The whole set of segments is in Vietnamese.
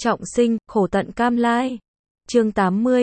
Trọng sinh, khổ tận cam lai. Chương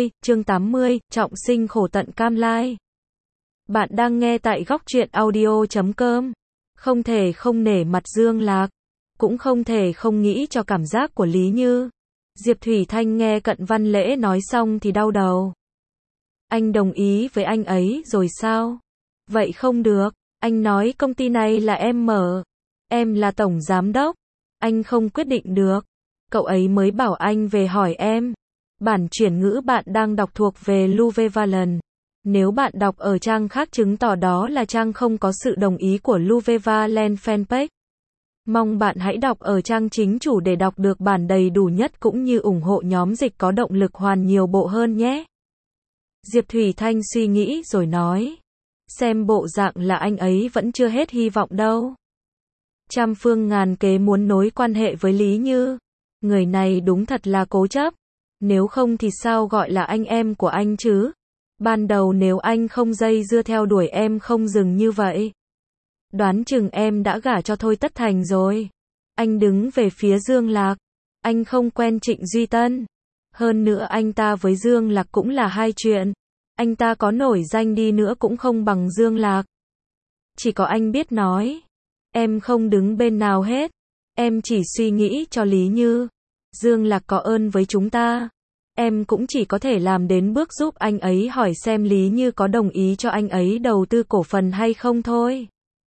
80, trọng sinh khổ tận cam lai. Bạn đang nghe tại góc truyện audio.com. Không thể không nể mặt Dương Lạc, cũng không thể không nghĩ cho cảm giác của Lý Như. Diệp Thủy Thanh nghe Cận Văn Lễ nói xong thì đau đầu. Anh đồng ý với anh ấy rồi sao? Vậy không được, anh nói công ty này là em mở, em là tổng giám đốc, anh không quyết định được. Cậu ấy mới bảo anh về hỏi em. Bản chuyển ngữ bạn đang đọc thuộc về Luvevaland. Nếu bạn đọc ở trang khác chứng tỏ đó là trang không có sự đồng ý của Luvevaland fanpage. Mong bạn hãy đọc ở trang chính chủ để đọc được bản đầy đủ nhất cũng như ủng hộ nhóm dịch có động lực hoàn nhiều bộ hơn nhé. Diệp Thủy Thanh suy nghĩ rồi nói. Xem bộ dạng là anh ấy vẫn chưa hết hy vọng đâu. Trăm phương ngàn kế muốn nối quan hệ với Lý Như. Người này đúng thật là cố chấp. Nếu không thì sao gọi là anh em của anh chứ? Ban đầu nếu anh không dây dưa theo đuổi em không dừng như vậy, đoán chừng em đã gả cho Thôi Tất Thành rồi. Anh đứng về phía Dương Lạc. Anh không quen Trịnh Duy Tân. Hơn nữa anh ta với Dương Lạc cũng là hai chuyện. Anh ta có nổi danh đi nữa cũng không bằng Dương Lạc. Chỉ có anh biết nói. Em không đứng bên nào hết. Em chỉ suy nghĩ cho Lý Như. Dương Lạc có ơn với chúng ta. Em cũng chỉ có thể làm đến bước giúp anh ấy hỏi xem Lý Như có đồng ý cho anh ấy đầu tư cổ phần hay không thôi.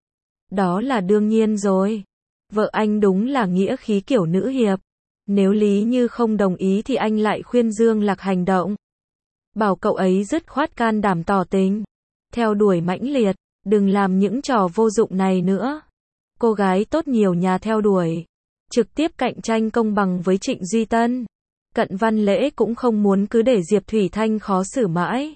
Đó là đương nhiên rồi. Vợ anh đúng là nghĩa khí kiểu nữ hiệp. Nếu Lý Như không đồng ý thì anh lại khuyên Dương Lạc hành động. Bảo cậu ấy dứt khoát can đảm tỏ tình. Theo đuổi mãnh liệt, đừng làm những trò vô dụng này nữa. Cô gái tốt nhiều nhà theo đuổi. Trực tiếp cạnh tranh công bằng với Trịnh Duy Tân. Cận Văn Lễ cũng không muốn cứ để Diệp Thủy Thanh khó xử mãi.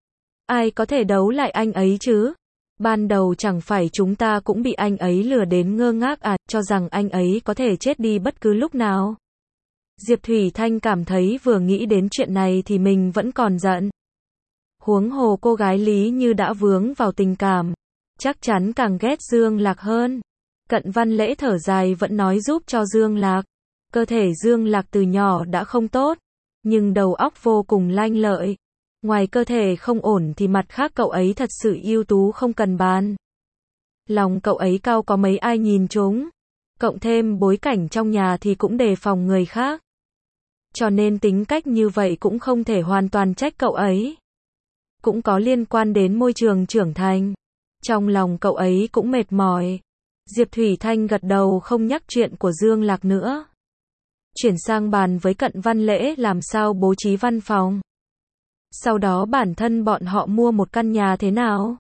Ai có thể đấu lại anh ấy chứ? Ban đầu chẳng phải chúng ta cũng bị anh ấy lừa đến ngơ ngác à, cho rằng anh ấy có thể chết đi bất cứ lúc nào. Diệp Thủy Thanh cảm thấy vừa nghĩ đến chuyện này thì mình vẫn còn giận. Huống hồ cô gái Lý Như đã vướng vào tình cảm, chắc chắn càng ghét Dương Lạc hơn. Cận Văn Lễ thở dài vẫn nói giúp cho Dương Lạc. Cơ thể Dương Lạc từ nhỏ đã không tốt, nhưng đầu óc vô cùng lanh lợi. Ngoài cơ thể không ổn thì mặt khác cậu ấy thật sự ưu tú không cần bàn. Lòng cậu ấy cao có mấy ai nhìn trúng. Cộng thêm bối cảnh trong nhà thì cũng đề phòng người khác. Cho nên tính cách như vậy cũng không thể hoàn toàn trách cậu ấy. Cũng có liên quan đến môi trường trưởng thành. Trong lòng cậu ấy cũng mệt mỏi. Diệp Thủy Thanh gật đầu không nhắc chuyện của Dương Lạc nữa. Chuyển sang bàn với Cận Văn Lễ làm sao bố trí văn phòng. Sau đó bản thân bọn họ mua một căn nhà thế nào.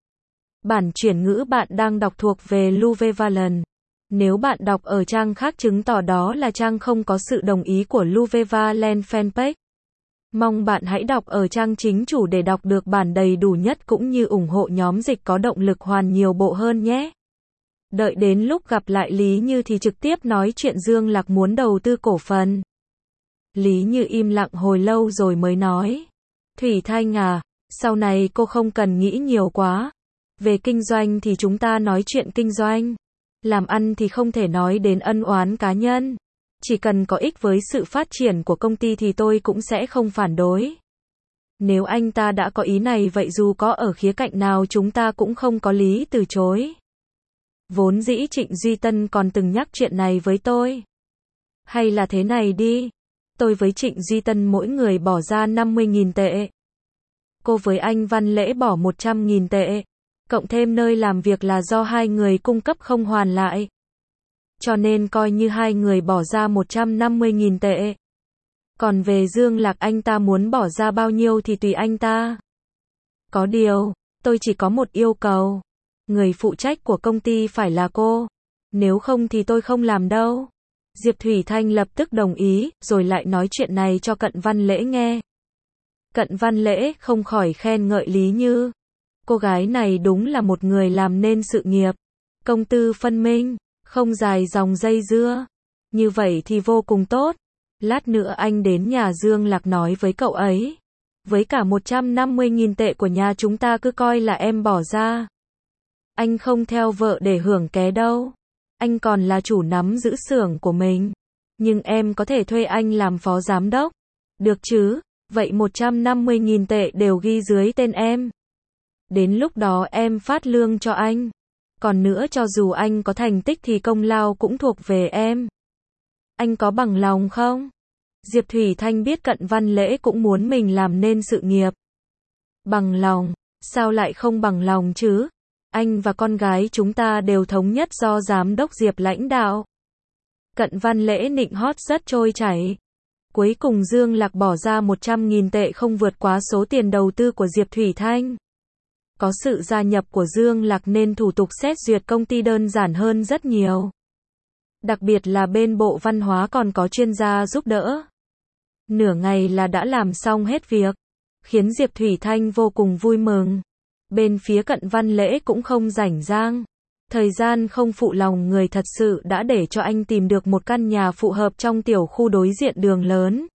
Bản chuyển ngữ bạn đang đọc thuộc về Luvevaland. Nếu bạn đọc ở trang khác chứng tỏ đó là trang không có sự đồng ý của Luvevaland fanpage. Mong bạn hãy đọc ở trang chính chủ để đọc được bản đầy đủ nhất cũng như ủng hộ nhóm dịch có động lực hoàn nhiều bộ hơn nhé. Đợi đến lúc gặp lại Lý Như thì trực tiếp nói chuyện Dương Lạc muốn đầu tư cổ phần. Lý Như im lặng hồi lâu rồi mới nói. Thủy Thanh à, sau này cô không cần nghĩ nhiều quá. Về kinh doanh thì chúng ta nói chuyện kinh doanh. Làm ăn thì không thể nói đến ân oán cá nhân. Chỉ cần có ích với sự phát triển của công ty thì tôi cũng sẽ không phản đối. Nếu anh ta đã có ý này vậy dù có ở khía cạnh nào chúng ta cũng không có lý từ chối. Vốn dĩ Trịnh Duy Tân còn từng nhắc chuyện này với tôi. Hay là thế này đi. Tôi với Trịnh Duy Tân mỗi người bỏ ra 50.000 tệ. Cô với anh Văn Lễ bỏ 100.000 tệ. Cộng thêm nơi làm việc là do hai người cung cấp không hoàn lại. Cho nên coi như hai người bỏ ra 150.000 tệ. Còn về Dương Lạc anh ta muốn bỏ ra bao nhiêu thì tùy anh ta. Có điều, tôi chỉ có một yêu cầu. Người phụ trách của công ty phải là cô. Nếu không thì tôi không làm đâu. Diệp Thủy Thanh lập tức đồng ý, rồi lại nói chuyện này cho Cận Văn Lễ nghe. Cận Văn Lễ không khỏi khen ngợi Lý Như. Cô gái này đúng là một người làm nên sự nghiệp. Công tư phân minh, không dài dòng dây dưa. Như vậy thì vô cùng tốt. Lát nữa anh đến nhà Dương Lạc nói với cậu ấy. Với cả 150.000 tệ của nhà chúng ta cứ coi là em bỏ ra. Anh không theo vợ để hưởng ké đâu. Anh còn là chủ nắm giữ xưởng của mình. Nhưng em có thể thuê anh làm phó giám đốc. Được chứ? Vậy 150.000 tệ đều ghi dưới tên em. Đến lúc đó em phát lương cho anh. Còn nữa cho dù anh có thành tích thì công lao cũng thuộc về em. Anh có bằng lòng không? Diệp Thủy Thanh biết Cận Văn Lễ cũng muốn mình làm nên sự nghiệp. Bằng lòng? Sao lại không bằng lòng chứ? Anh và con gái chúng ta đều thống nhất do giám đốc Diệp lãnh đạo. Cận Văn Lễ nịnh hót rất trôi chảy. Cuối cùng Dương Lạc bỏ ra 100.000 tệ không vượt quá số tiền đầu tư của Diệp Thủy Thanh. Có sự gia nhập của Dương Lạc nên thủ tục xét duyệt công ty đơn giản hơn rất nhiều. Đặc biệt là bên Bộ Văn hóa còn có chuyên gia giúp đỡ. Nửa ngày là đã làm xong hết việc, khiến Diệp Thủy Thanh vô cùng vui mừng. Bên phía Cận Văn Lễ cũng không rảnh rang. Thời gian không phụ lòng người thật sự đã để cho anh tìm được một căn nhà phù hợp trong tiểu khu đối diện đường lớn.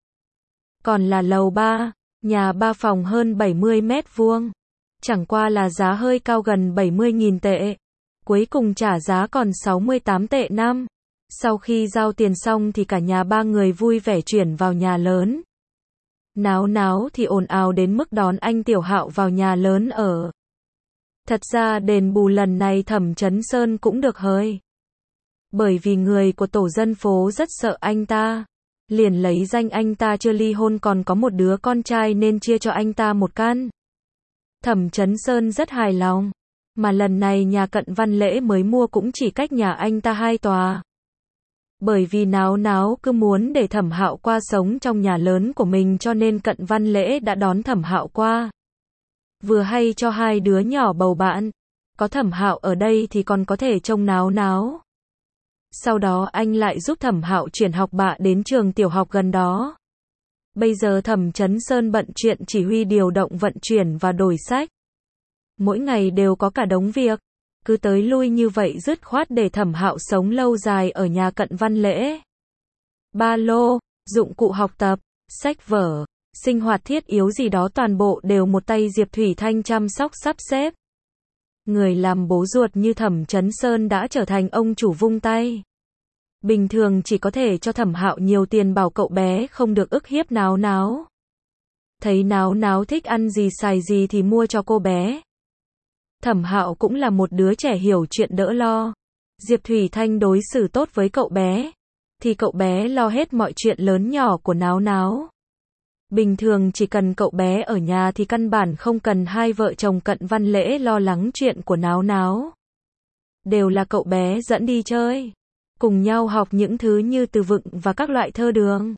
Còn là lầu 3, nhà 3 phòng hơn 70 mét vuông. Chẳng qua là giá hơi cao gần 70.000 tệ. Cuối cùng trả giá còn 68 tệ năm. Sau khi giao tiền xong thì cả nhà 3 người vui vẻ chuyển vào nhà lớn. Náo náo thì ồn ào đến mức đón anh Tiểu Hạo vào nhà lớn ở. Thật ra đền bù lần này Thẩm Chấn Sơn cũng được hơi. Bởi vì người của tổ dân phố rất sợ anh ta. Liền lấy danh anh ta chưa ly hôn còn có một đứa con trai nên chia cho anh ta một căn. Thẩm Chấn Sơn rất hài lòng. Mà lần này nhà Cận Văn Lễ mới mua cũng chỉ cách nhà anh ta 2 tòa. Bởi vì náo náo cứ muốn để Thẩm Hạo qua sống trong nhà lớn của mình cho nên Cận Văn Lễ đã đón Thẩm Hạo qua. Vừa hay cho 2 đứa nhỏ bầu bạn. Có Thẩm Hạo ở đây thì còn có thể trông náo náo. Sau đó anh lại giúp Thẩm Hạo chuyển học bạ đến trường tiểu học gần đó. Bây giờ Thẩm Chấn Sơn bận chuyện chỉ huy điều động vận chuyển và đổi sách. Mỗi ngày đều có cả đống việc. Cứ tới lui như vậy dứt khoát để Thẩm Hạo sống lâu dài ở nhà Cận Văn Lễ. Ba lô, dụng cụ học tập, sách vở, sinh hoạt thiết yếu gì đó toàn bộ đều một tay Diệp Thủy Thanh chăm sóc sắp xếp. Người làm bố ruột như Thẩm Chấn Sơn đã trở thành ông chủ vung tay. Bình thường chỉ có thể cho Thẩm Hạo nhiều tiền bảo cậu bé không được ức hiếp náo náo. Thấy náo náo thích ăn gì xài gì thì mua cho cô bé. Thẩm Hạo cũng là một đứa trẻ hiểu chuyện đỡ lo. Diệp Thủy Thanh đối xử tốt với cậu bé, thì cậu bé lo hết mọi chuyện lớn nhỏ của náo náo. Bình thường chỉ cần cậu bé ở nhà thì căn bản không cần hai vợ chồng Cận Văn Lễ lo lắng chuyện của náo náo. Đều là cậu bé dẫn đi chơi, cùng nhau học những thứ như từ vựng và các loại thơ đường.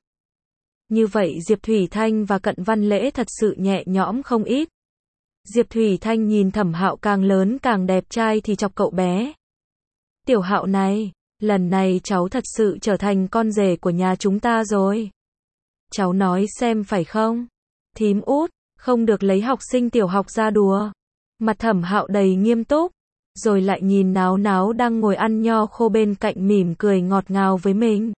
Như vậy Diệp Thủy Thanh và Cận Văn Lễ thật sự nhẹ nhõm không ít. Diệp Thủy Thanh nhìn Thẩm Hạo càng lớn càng đẹp trai thì chọc cậu bé. Tiểu Hạo này, lần này cháu thật sự trở thành con rể của nhà chúng ta rồi. Cháu nói xem phải không? Thím út, không được lấy học sinh tiểu học ra đùa. Mặt Thẩm Hạo đầy nghiêm túc, rồi lại nhìn náo náo đang ngồi ăn nho khô bên cạnh mỉm cười ngọt ngào với mình.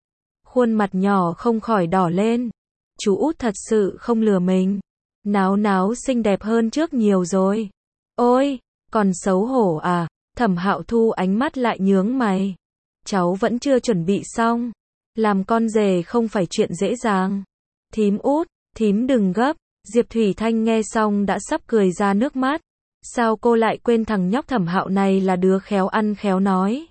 Khuôn mặt nhỏ không khỏi đỏ lên. Chú út thật sự không lừa mình. Náo náo xinh đẹp hơn trước nhiều rồi. Ôi, còn xấu hổ à? Thẩm Hạo thu ánh mắt lại nhướng mày. Cháu vẫn chưa chuẩn bị xong. Làm con rể không phải chuyện dễ dàng. Thím út, thím đừng gấp. Diệp Thủy Thanh nghe xong đã sắp cười ra nước mắt. Sao cô lại quên thằng nhóc Thẩm Hạo này là đứa khéo ăn khéo nói.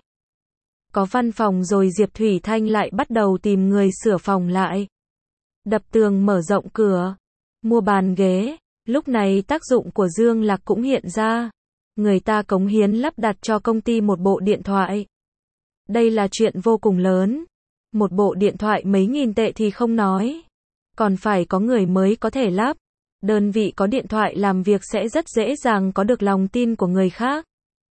Có văn phòng rồi Diệp Thủy Thanh lại bắt đầu tìm người sửa phòng lại. Đập tường mở rộng cửa. Mua bàn ghế. Lúc này tác dụng của Dương Lạc cũng hiện ra. Người ta cống hiến lắp đặt cho công ty một bộ điện thoại. Đây là chuyện vô cùng lớn. Một bộ điện thoại mấy nghìn tệ thì không nói. Còn phải có người mới có thể lắp. Đơn vị có điện thoại làm việc sẽ rất dễ dàng có được lòng tin của người khác.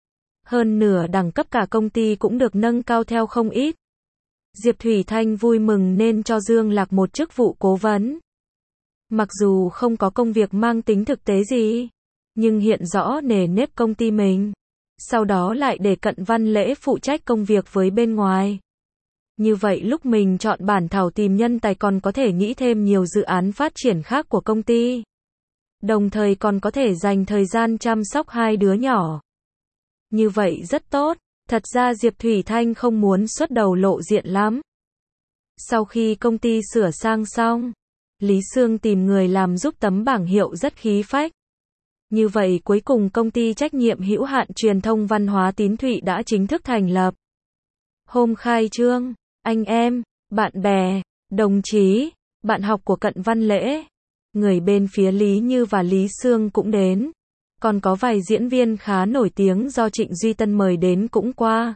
Hơn nửa đẳng cấp cả công ty cũng được nâng cao theo không ít. Diệp Thủy Thanh vui mừng nên cho Dương Lạc một chức vụ cố vấn. Mặc dù không có công việc mang tính thực tế gì, nhưng hiện rõ nề nếp công ty mình. Sau đó lại để Cận Văn Lễ phụ trách công việc với bên ngoài. Như vậy lúc mình chọn bản thảo tìm nhân tài còn có thể nghĩ thêm nhiều dự án phát triển khác của công ty. Đồng thời còn có thể dành thời gian chăm sóc 2 đứa nhỏ. Như vậy rất tốt. Thật ra Diệp Thủy Thanh không muốn xuất đầu lộ diện lắm. Sau khi công ty sửa sang xong, Lý Sương tìm người làm giúp tấm bảng hiệu rất khí phách. Như vậy cuối cùng công ty trách nhiệm hữu hạn truyền thông văn hóa Tín Thụy đã chính thức thành lập. Hôm khai trương, anh em, bạn bè, đồng chí, bạn học của Cận Văn Lễ, người bên phía Lý Như và Lý Sương cũng đến. Còn có vài diễn viên khá nổi tiếng do Trịnh Duy Tân mời đến cũng qua.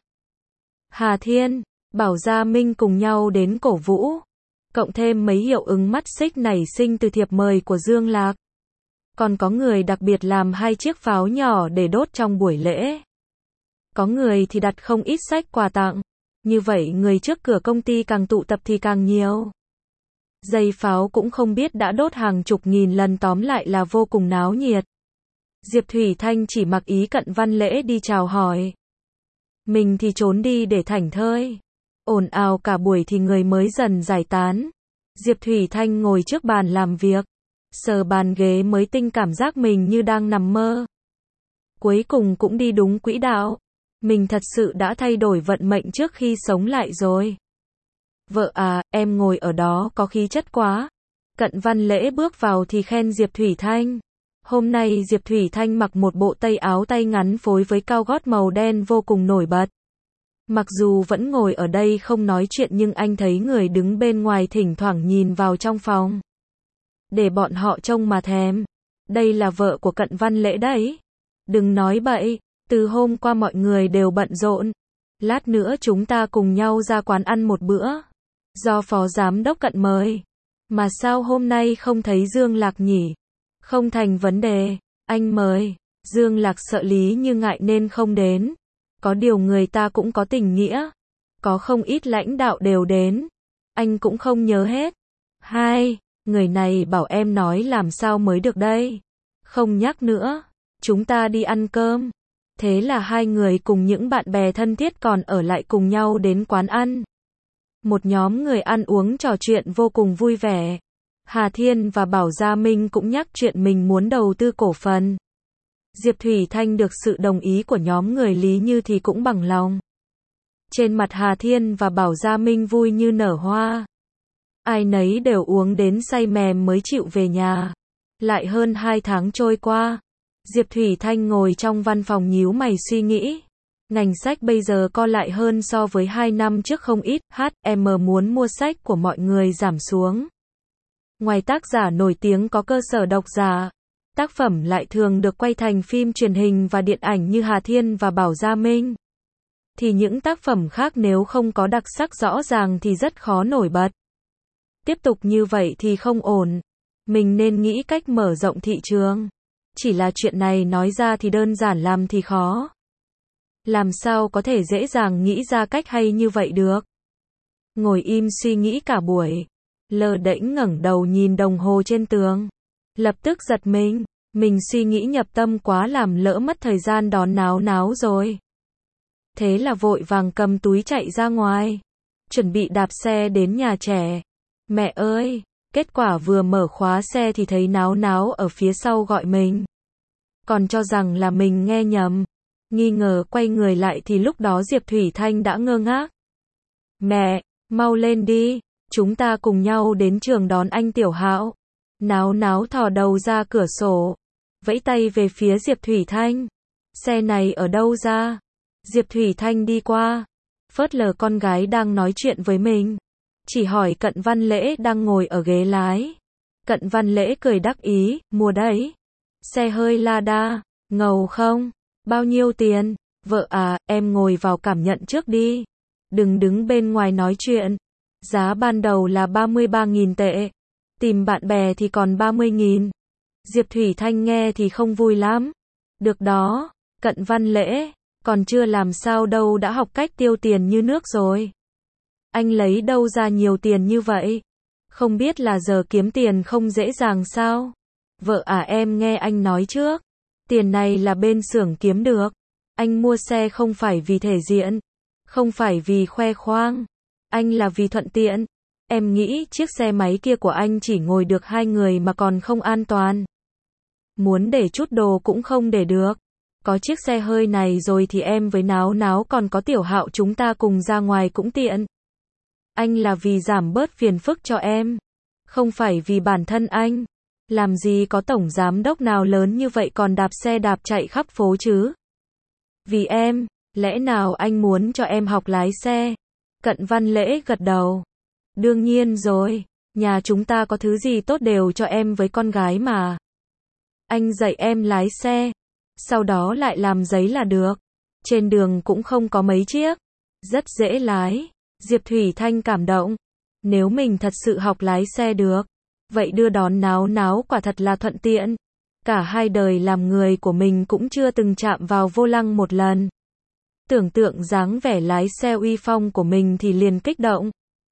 Hà Thiên, Bảo Gia Minh cùng nhau đến cổ vũ. Cộng thêm mấy hiệu ứng mắt xích nảy sinh từ thiệp mời của Dương Lạc. Còn có người đặc biệt làm 2 chiếc pháo nhỏ để đốt trong buổi lễ. Có người thì đặt không ít sách quà tặng. Như vậy người trước cửa công ty càng tụ tập thì càng nhiều. Dây pháo cũng không biết đã đốt hàng chục nghìn lần, tóm lại là vô cùng náo nhiệt. Diệp Thủy Thanh chỉ mặc ý Cận Văn Lễ đi chào hỏi. Mình thì trốn đi để thảnh thơi. Ồn ào cả buổi thì người mới dần giải tán. Diệp Thủy Thanh ngồi trước bàn làm việc. Sờ bàn ghế mới tinh cảm giác mình như đang nằm mơ. Cuối cùng cũng đi đúng quỹ đạo. Mình thật sự đã thay đổi vận mệnh trước khi sống lại rồi. Vợ à, em ngồi ở đó có khí chất quá. Cận Văn Lễ bước vào thì khen Diệp Thủy Thanh. Hôm nay Diệp Thủy Thanh mặc một bộ tây áo tay ngắn phối với cao gót màu đen vô cùng nổi bật. Mặc dù vẫn ngồi ở đây không nói chuyện nhưng anh thấy người đứng bên ngoài thỉnh thoảng nhìn vào trong phòng. Để bọn họ trông mà thèm. Đây là vợ của Cận Văn Lễ đấy. Đừng nói bậy, từ hôm qua mọi người đều bận rộn. Lát nữa chúng ta cùng nhau ra quán ăn một bữa. Do phó giám đốc Cận mời. Mà sao hôm nay không thấy Dương Lạc nhỉ? Không thành vấn đề, anh mời. Dương Lạc sợ Lý Như ngại nên không đến. Có điều người ta cũng có tình nghĩa. Có không ít lãnh đạo đều đến. Anh cũng không nhớ hết. Hai, người này bảo em nói làm sao mới được đây. Không nhắc nữa, chúng ta đi ăn cơm. Thế là hai người cùng những bạn bè thân thiết còn ở lại cùng nhau đến quán ăn. Một nhóm người ăn uống trò chuyện vô cùng vui vẻ. Hà Thiên và Bảo Gia Minh cũng nhắc chuyện mình muốn đầu tư cổ phần. Diệp Thủy Thanh được sự đồng ý của nhóm người Lý Như thì cũng bằng lòng. Trên mặt Hà Thiên và Bảo Gia Minh vui như nở hoa. Ai nấy đều uống đến say mềm mới chịu về nhà. Lại hơn 2 tháng trôi qua. Diệp Thủy Thanh ngồi trong văn phòng nhíu mày suy nghĩ. Ngành sách bây giờ co lại hơn so với 2 năm trước không ít. HM muốn mua sách của mọi người giảm xuống. Ngoài tác giả nổi tiếng có cơ sở độc giả, tác phẩm lại thường được quay thành phim truyền hình và điện ảnh như Hà Thiên và Bảo Gia Minh. Thì những tác phẩm khác nếu không có đặc sắc rõ ràng thì rất khó nổi bật. Tiếp tục như vậy thì không ổn. Mình nên nghĩ cách mở rộng thị trường. Chỉ là chuyện này nói ra thì đơn giản, làm thì khó. Làm sao có thể dễ dàng nghĩ ra cách hay như vậy được. Ngồi im suy nghĩ cả buổi. Lờ đễnh ngẩng đầu nhìn đồng hồ trên tường. Lập tức giật mình suy nghĩ nhập tâm quá làm lỡ mất thời gian đón náo náo rồi. Thế là vội vàng cầm túi chạy ra ngoài. Chuẩn bị đạp xe đến nhà trẻ. Mẹ ơi, kết quả vừa mở khóa xe thì thấy náo náo ở phía sau gọi mình. Còn cho rằng là mình nghe nhầm. Nghi ngờ quay người lại thì lúc đó Diệp Thủy Thanh đã ngơ ngác. Mẹ, mau lên đi. Chúng ta cùng nhau đến trường đón anh Tiểu Hạo. Náo náo thò đầu ra cửa sổ. Vẫy tay về phía Diệp Thủy Thanh. Xe này ở đâu ra? Diệp Thủy Thanh đi qua. Phớt lờ con gái đang nói chuyện với mình. Chỉ hỏi Cận Văn Lễ đang ngồi ở ghế lái. Cận Văn Lễ cười đắc ý, mua đấy. Xe hơi Lada, ngầu không? Bao nhiêu tiền? Vợ à, em ngồi vào cảm nhận trước đi. Đừng đứng bên ngoài nói chuyện. Giá ban đầu là 33.000 tệ. Tìm bạn bè thì còn 30.000. Diệp Thủy Thanh nghe thì không vui lắm. Được đó, Cận Văn Lễ, còn chưa làm sao đâu đã học cách tiêu tiền như nước rồi. Anh lấy đâu ra nhiều tiền như vậy? Không biết là giờ kiếm tiền không dễ dàng sao? Vợ à, em nghe anh nói trước. Tiền này là bên xưởng kiếm được. Anh mua xe không phải vì thể diện. Không phải vì khoe khoang. Anh là vì thuận tiện. Em nghĩ chiếc xe máy kia của anh chỉ ngồi được 2 người mà còn không an toàn. Muốn để chút đồ cũng không để được. Có chiếc xe hơi này rồi thì em với náo náo còn có Tiểu Hạo chúng ta cùng ra ngoài cũng tiện. Anh là vì giảm bớt phiền phức cho em. Không phải vì bản thân anh. Làm gì có tổng giám đốc nào lớn như vậy còn đạp xe đạp chạy khắp phố chứ. Vì em, lẽ nào anh muốn cho em học lái xe? Cận Văn Lễ gật đầu. Đương nhiên rồi, nhà chúng ta có thứ gì tốt đều cho em với con gái mà. Anh dạy em lái xe, sau đó lại làm giấy là được. Trên đường cũng không có mấy chiếc, rất dễ lái. Diệp Thủy Thanh cảm động. Nếu mình thật sự học lái xe được, vậy đưa đón Náo Náo quả thật là thuận tiện. Cả hai đời làm người của mình cũng chưa từng chạm vào vô lăng một lần. Tưởng tượng dáng vẻ lái xe uy phong của mình thì liền kích động.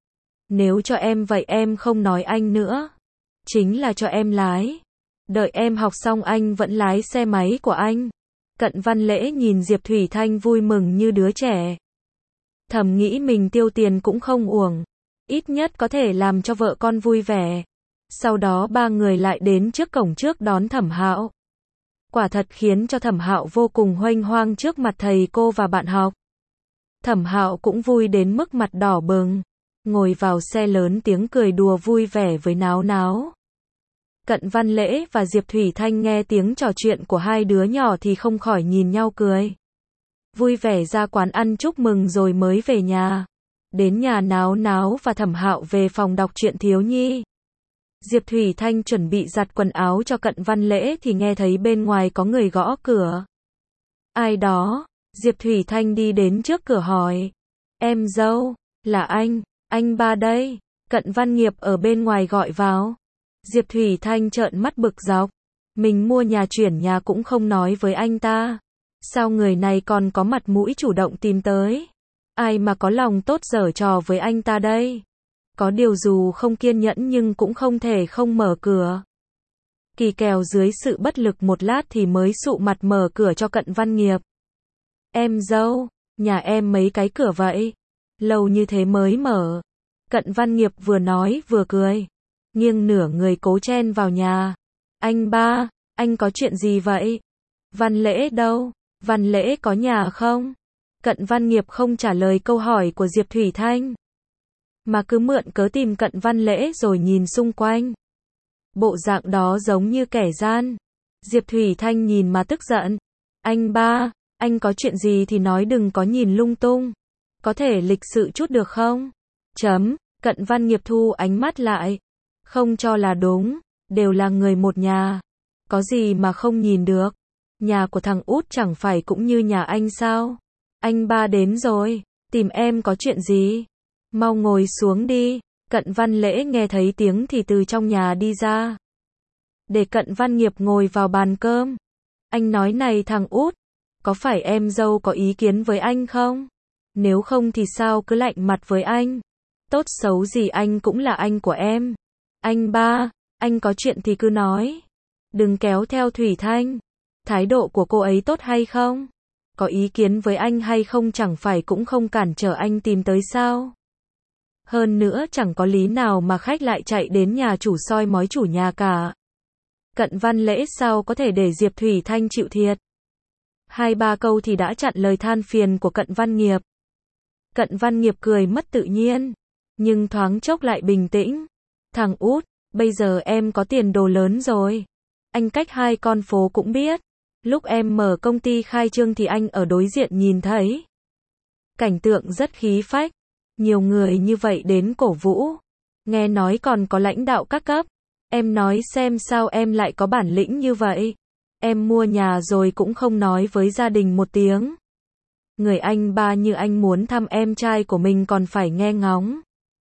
Nếu cho em vậy em không nói anh nữa. Chính là cho em lái. Đợi em học xong anh vẫn lái xe máy của anh. Cận Văn Lễ nhìn Diệp Thủy Thanh vui mừng như đứa trẻ. Thầm nghĩ mình tiêu tiền cũng không uổng. Ít nhất có thể làm cho vợ con vui vẻ. Sau đó ba người lại đến trước cổng trước đón Thẩm Hạo. Quả thật khiến cho Thẩm Hạo vô cùng huênh hoang trước mặt thầy cô và bạn học. Thẩm Hạo cũng vui đến mức mặt đỏ bừng. Ngồi vào xe lớn tiếng cười đùa vui vẻ với Náo Náo. Cận Văn Lễ và Diệp Thủy Thanh nghe tiếng trò chuyện của hai đứa nhỏ thì không khỏi nhìn nhau cười. Vui vẻ ra quán ăn chúc mừng rồi mới về nhà. Đến nhà Náo Náo và Thẩm Hạo về phòng đọc truyện thiếu nhi. Diệp Thủy Thanh chuẩn bị giặt quần áo cho Cận Văn Lễ thì nghe thấy bên ngoài có người gõ cửa. Ai đó? Diệp Thủy Thanh đi đến trước cửa hỏi. Em dâu, là anh ba đây. Cận Văn Nghiệp ở bên ngoài gọi vào. Diệp Thủy Thanh trợn mắt bực dọc. Mình mua nhà chuyển nhà cũng không nói với anh ta. Sao người này còn có mặt mũi chủ động tìm tới? Ai mà có lòng tốt giở trò với anh ta đây? Có điều dù không kiên nhẫn nhưng cũng không thể không mở cửa. Kỳ kèo dưới sự bất lực một lát thì mới sụ mặt mở cửa cho Cận Văn Nghiệp. Em dâu, nhà em mấy cái cửa vậy? Lâu như thế mới mở. Cận Văn Nghiệp vừa nói vừa cười. Nghiêng nửa người cố chen vào nhà. Anh ba, anh có chuyện gì vậy? Văn Lễ đâu? Văn Lễ có nhà không? Cận Văn Nghiệp không trả lời câu hỏi của Diệp Thủy Thanh. Mà cứ mượn cớ tìm Cận Văn Lễ rồi nhìn xung quanh. Bộ dạng đó giống như kẻ gian. Diệp Thủy Thanh nhìn mà tức giận. Anh ba, anh có chuyện gì thì nói đừng có nhìn lung tung. Có thể lịch sự chút được không? Cận Văn Nghiệp thu ánh mắt lại. Không cho là đúng, đều là người một nhà. Có gì mà không nhìn được? Nhà của thằng út chẳng phải cũng như nhà anh sao? Anh ba đến rồi, tìm em có chuyện gì? Mau ngồi xuống đi. Cận Văn Lễ nghe thấy tiếng thì từ trong nhà đi ra. Để Cận Văn Nghiệp ngồi vào bàn cơm. Anh nói này thằng út, có phải em dâu có ý kiến với anh không? Nếu không thì sao cứ lạnh mặt với anh? Tốt xấu gì anh cũng là anh của em. Anh ba, anh có chuyện thì cứ nói. Đừng kéo theo Thủy Thanh. Thái độ của cô ấy tốt hay không? Có ý kiến với anh hay không chẳng phải cũng không cản trở anh tìm tới sao? Hơn nữa chẳng có lý nào mà khách lại chạy đến nhà chủ soi mói chủ nhà cả. Cận Văn Lễ sao có thể để Diệp Thủy Thanh chịu thiệt? 2-3 câu thì đã chặn lời than phiền của Cận Văn Nghiệp. Cận Văn Nghiệp cười mất tự nhiên, nhưng thoáng chốc lại bình tĩnh. Thằng út, bây giờ em có tiền đồ lớn rồi. Anh cách 2 con phố cũng biết. Lúc em mở công ty khai trương thì anh ở đối diện nhìn thấy. Cảnh tượng rất khí phách. Nhiều người như vậy đến cổ vũ. Nghe nói còn có lãnh đạo các cấp. Em nói xem sao em lại có bản lĩnh như vậy. Em mua nhà rồi cũng không nói với gia đình một tiếng. Người anh ba như anh muốn thăm em trai của mình còn phải nghe ngóng.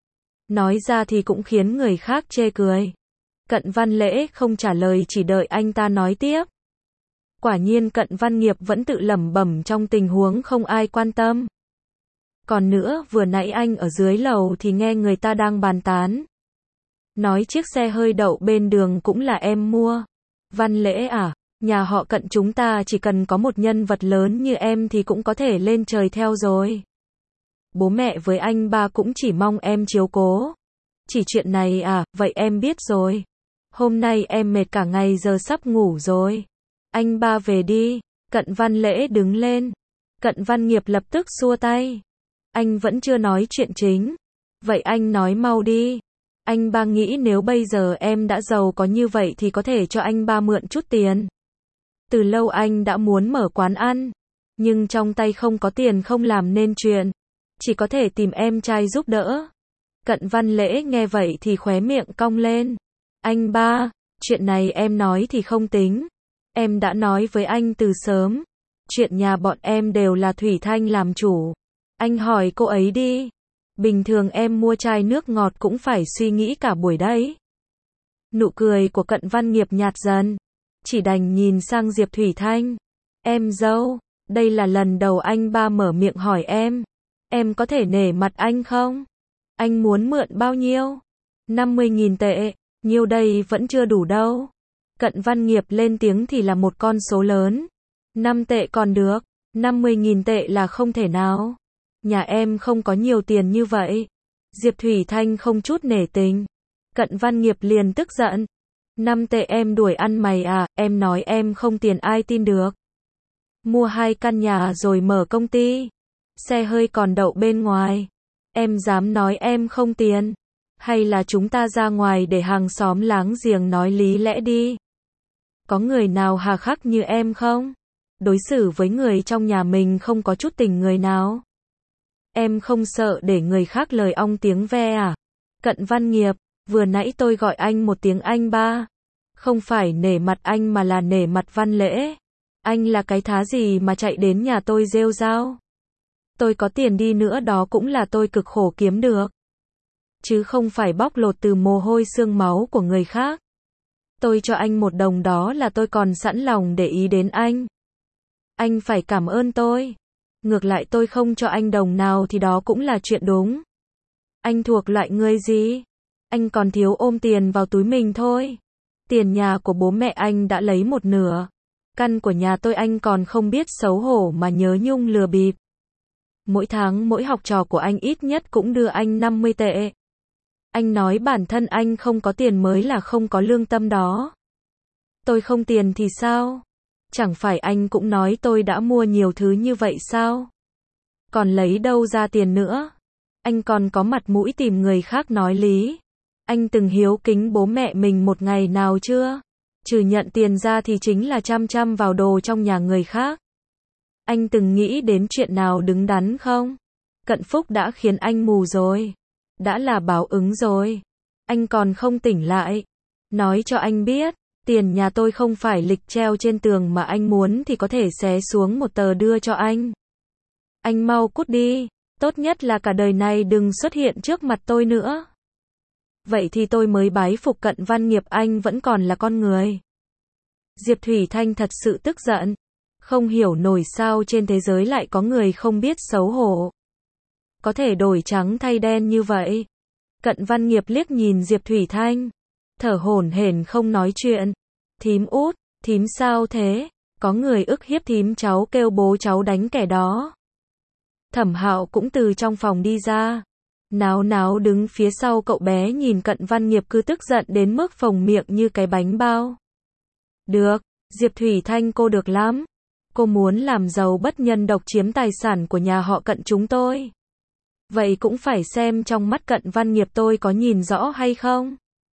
Nói ra thì cũng khiến người khác chê cười. Cận Văn Lễ không trả lời chỉ đợi anh ta nói tiếp. Quả nhiên Cận Văn Nghiệp vẫn tự lẩm bẩm trong tình huống không ai quan tâm. Còn nữa vừa nãy anh ở dưới lầu thì nghe người ta đang bàn tán. Nói chiếc xe hơi đậu bên đường cũng là em mua. Văn Lễ à, nhà họ Cận chúng ta chỉ cần có một nhân vật lớn như em thì cũng có thể lên trời theo rồi. Bố mẹ với anh ba cũng chỉ mong em chiếu cố. Chỉ chuyện này à, vậy em biết rồi. Hôm nay em mệt cả ngày giờ sắp ngủ rồi. Anh ba về đi. Cận Văn Lễ đứng lên. Cận Văn Nghiệp lập tức xua tay. Anh vẫn chưa nói chuyện chính. Vậy anh nói mau đi. Anh ba nghĩ nếu bây giờ em đã giàu có như vậy thì có thể cho anh ba mượn chút tiền. Từ lâu anh đã muốn mở quán ăn, nhưng trong tay không có tiền không làm nên chuyện. Chỉ có thể tìm em trai giúp đỡ. Cận Văn Lễ nghe vậy thì khóe miệng cong lên. Anh ba, chuyện này em nói thì không tính. Em đã nói với anh từ sớm. Chuyện nhà bọn em đều là Thủy Thanh làm chủ. Anh hỏi cô ấy đi. Bình thường em mua chai nước ngọt cũng phải suy nghĩ cả buổi đấy. Nụ cười của Cận Văn Nghiệp nhạt dần. Chỉ đành nhìn sang Diệp Thủy Thanh. Em dâu, đây là lần đầu anh ba mở miệng hỏi em. Em có thể nể mặt anh không? Anh muốn mượn bao nhiêu? 50.000 tệ, nhiêu đây vẫn chưa đủ đâu. Cận Văn Nghiệp lên tiếng thì là một con số lớn. 5 tệ còn được, 50.000 tệ là không thể nào. Nhà em không có nhiều tiền như vậy. Diệp Thủy Thanh không chút nể tình. Cận Văn Nghiệp liền tức giận. 5 tệ em đuổi ăn mày à, em nói em không tiền ai tin được. Mua 2 căn nhà rồi mở công ty. Xe hơi còn đậu bên ngoài. Em dám nói em không tiền. Hay là chúng ta ra ngoài để hàng xóm láng giềng nói lý lẽ đi. Có người nào hà khắc như em không? Đối xử với người trong nhà mình không có chút tình người nào. Em không sợ để người khác lời ong tiếng ve à? Cận Văn Nghiệp, vừa nãy tôi gọi anh một tiếng anh ba. Không phải nể mặt anh mà là nể mặt Văn Lễ. Anh là cái thá gì mà chạy đến nhà tôi rêu rao? Tôi có tiền đi nữa đó cũng là tôi cực khổ kiếm được. Chứ không phải bóc lột từ mồ hôi xương máu của người khác. Tôi cho anh 1 đồng đó là tôi còn sẵn lòng để ý đến anh. Anh phải cảm ơn tôi. Ngược lại tôi không cho anh đồng nào thì đó cũng là chuyện đúng. Anh thuộc loại người gì? Anh còn thiếu ôm tiền vào túi mình thôi. Tiền nhà của bố mẹ anh đã lấy 1/2. Căn của nhà tôi anh còn không biết xấu hổ mà nhớ nhung lừa bịp. Mỗi tháng mỗi học trò của anh ít nhất cũng đưa anh 50 tệ. Anh nói bản thân anh không có tiền mới là không có lương tâm đó. Tôi không tiền thì sao? Chẳng phải anh cũng nói tôi đã mua nhiều thứ như vậy sao? Còn lấy đâu ra tiền nữa? Anh còn có mặt mũi tìm người khác nói lý. Anh từng hiếu kính bố mẹ mình một ngày nào chưa? Trừ nhận tiền ra thì chính là chăm vào đồ trong nhà người khác. Anh từng nghĩ đến chuyện nào đứng đắn không? Cận Phúc đã khiến anh mù rồi. Đã là báo ứng rồi. Anh còn không tỉnh lại. Nói cho anh biết, tiền nhà tôi không phải lịch treo trên tường mà anh muốn thì có thể xé xuống 1 tờ đưa cho anh. Anh mau cút đi. Tốt nhất là cả đời này đừng xuất hiện trước mặt tôi nữa. Vậy thì tôi mới bái phục Cận Văn Nghiệp anh vẫn còn là con người. Diệp Thủy Thanh thật sự tức giận. Không hiểu nổi sao trên thế giới lại có người không biết xấu hổ. Có thể đổi trắng thay đen như vậy. Cận Văn Nghiệp liếc nhìn Diệp Thủy Thanh. Thở hổn hển không nói chuyện. Thím út, thím sao thế? Có người ức hiếp thím cháu kêu bố cháu đánh kẻ đó. Thẩm Hạo cũng từ trong phòng đi ra. Náo náo đứng phía sau cậu bé nhìn Cận Văn Nghiệp cứ tức giận đến mức phồng miệng như cái bánh bao. Được, Diệp Thủy Thanh cô được lắm. Cô muốn làm giàu bất nhân độc chiếm tài sản của nhà họ Cận chúng tôi. Vậy cũng phải xem trong mắt Cận Văn Nghiệp tôi có nhìn rõ hay không.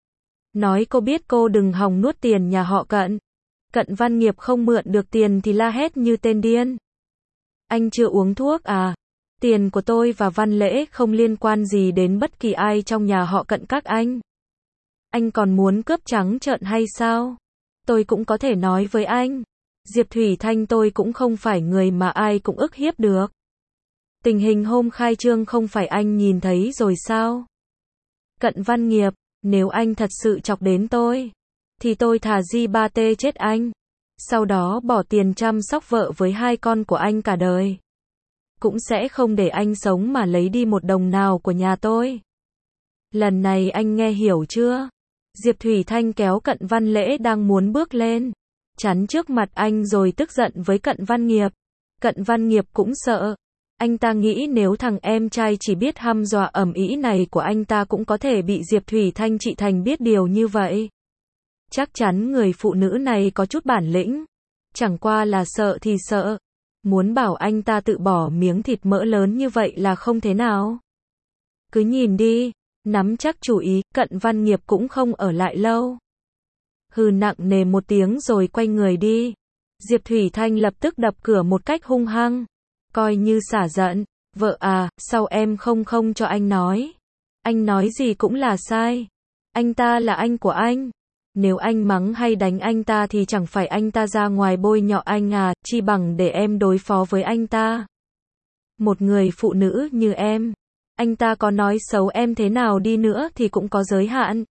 Nói cô biết cô đừng hòng nuốt tiền nhà họ Cận. Cận Văn Nghiệp không mượn được tiền thì la hét như tên điên. Anh chưa uống thuốc à? Tiền của tôi và Văn Lễ không liên quan gì đến bất kỳ ai trong nhà họ Cận các anh. Anh còn muốn cướp trắng trợn hay sao? Tôi cũng có thể nói với anh. Diệp Thủy Thanh tôi cũng không phải người mà ai cũng ức hiếp được. Tình hình hôm khai trương không phải anh nhìn thấy rồi sao? Cận Văn Nghiệp, nếu anh thật sự chọc đến tôi, thì tôi thà di ba tê chết anh. Sau đó bỏ tiền chăm sóc vợ với 2 con của anh cả đời. Cũng sẽ không để anh sống mà lấy đi 1 đồng nào của nhà tôi. Lần này anh nghe hiểu chưa? Diệp Thủy Thanh kéo Cận Văn Lễ đang muốn bước lên. Chắn trước mặt anh rồi tức giận với Cận Văn Nghiệp. Cận Văn Nghiệp cũng sợ. Anh ta nghĩ nếu thằng em trai chỉ biết hăm dọa ầm ĩ này của anh ta cũng có thể bị Diệp Thủy Thanh trị thành biết điều như vậy. Chắc chắn người phụ nữ này có chút bản lĩnh. Chẳng qua là sợ thì sợ. Muốn bảo anh ta tự bỏ miếng thịt mỡ lớn như vậy là không thế nào. cứ nhìn đi, nắm chắc chủ ý, Cận Văn Nghiệp cũng không ở lại lâu. Hừ nặng nề một tiếng rồi quay người đi. Diệp Thủy Thanh lập tức đập cửa một cách hung hăng, coi như xả giận, vợ à, sao em không cho anh nói? Anh nói gì cũng là sai. Anh ta là anh của anh. Nếu anh mắng hay đánh anh ta thì chẳng phải anh ta ra ngoài bôi nhọ anh à, chi bằng để em đối phó với anh ta. Một người phụ nữ như em, anh ta có nói xấu em thế nào đi nữa thì cũng có giới hạn.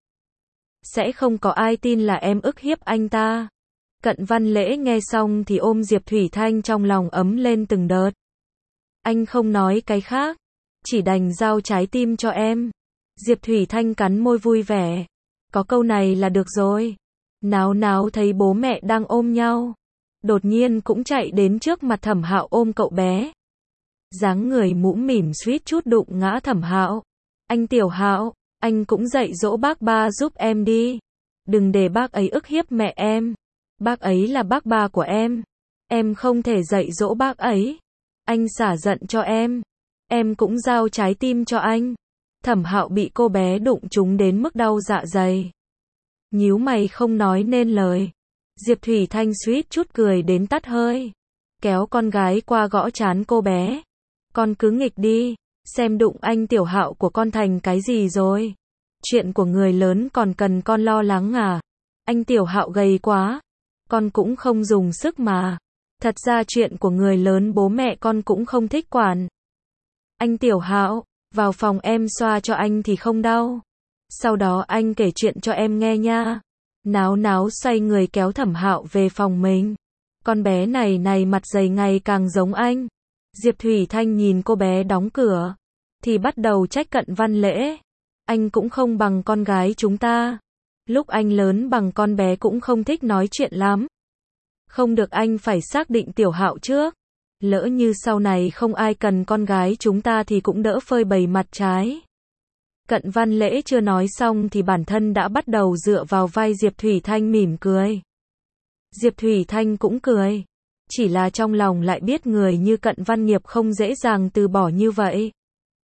Sẽ không có ai tin là em ức hiếp anh ta. Cận Văn Lễ nghe xong thì ôm Diệp Thủy Thanh trong lòng ấm lên từng đợt. Anh không nói cái khác, chỉ đành giao trái tim cho em. Diệp Thủy Thanh cắn môi vui vẻ. Có câu này là được rồi. Náo náo thấy bố mẹ đang ôm nhau, đột nhiên cũng chạy đến trước mặt Thẩm Hạo ôm cậu bé. Dáng người mũm mỉm suýt chút đụng ngã Thẩm Hạo. Anh Tiểu Hạo, anh cũng dạy dỗ bác ba giúp em đi. Đừng để bác ấy ức hiếp mẹ em. Bác ấy là bác ba của em không thể dạy dỗ bác ấy. Anh xả giận cho em cũng giao trái tim cho anh. Thẩm Hạo bị cô bé đụng trúng đến mức đau dạ dày, nhíu mày không nói nên lời. Diệp Thủy Thanh suýt chút cười đến tắt hơi, kéo con gái qua gõ trán cô bé. Con cứ nghịch đi, xem đụng anh Tiểu Hạo của con thành cái gì rồi. Chuyện của người lớn còn cần con lo lắng à? Anh Tiểu Hạo gầy quá, con cũng không dùng sức mà. Thật ra chuyện của người lớn bố mẹ con cũng không thích quản. Anh Tiểu Hạo, vào phòng em xoa cho anh thì không đau. Sau đó anh kể chuyện cho em nghe nha. Náo náo xoay người kéo Thẩm Hạo về phòng mình. Con bé này mặt dày ngày càng giống anh. Diệp Thủy Thanh nhìn cô bé đóng cửa, thì bắt đầu trách Cận Văn Lễ. Anh cũng không bằng con gái chúng ta. Lúc anh lớn bằng con bé cũng không thích nói chuyện lắm. Không được, anh phải xác định Tiểu Hạo trước. Lỡ như sau này không ai cần con gái chúng ta thì cũng đỡ phơi bày mặt trái. Cận Văn Lễ chưa nói xong thì bản thân đã bắt đầu dựa vào vai Diệp Thủy Thanh mỉm cười. Diệp Thủy Thanh cũng cười. Chỉ là trong lòng lại biết người như Cận Văn Nghiệp không dễ dàng từ bỏ như vậy.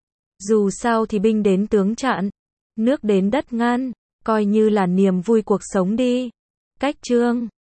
Dù sao thì binh đến tướng chặn, nước đến đất ngăn, coi như là niềm vui cuộc sống đi. Cách chương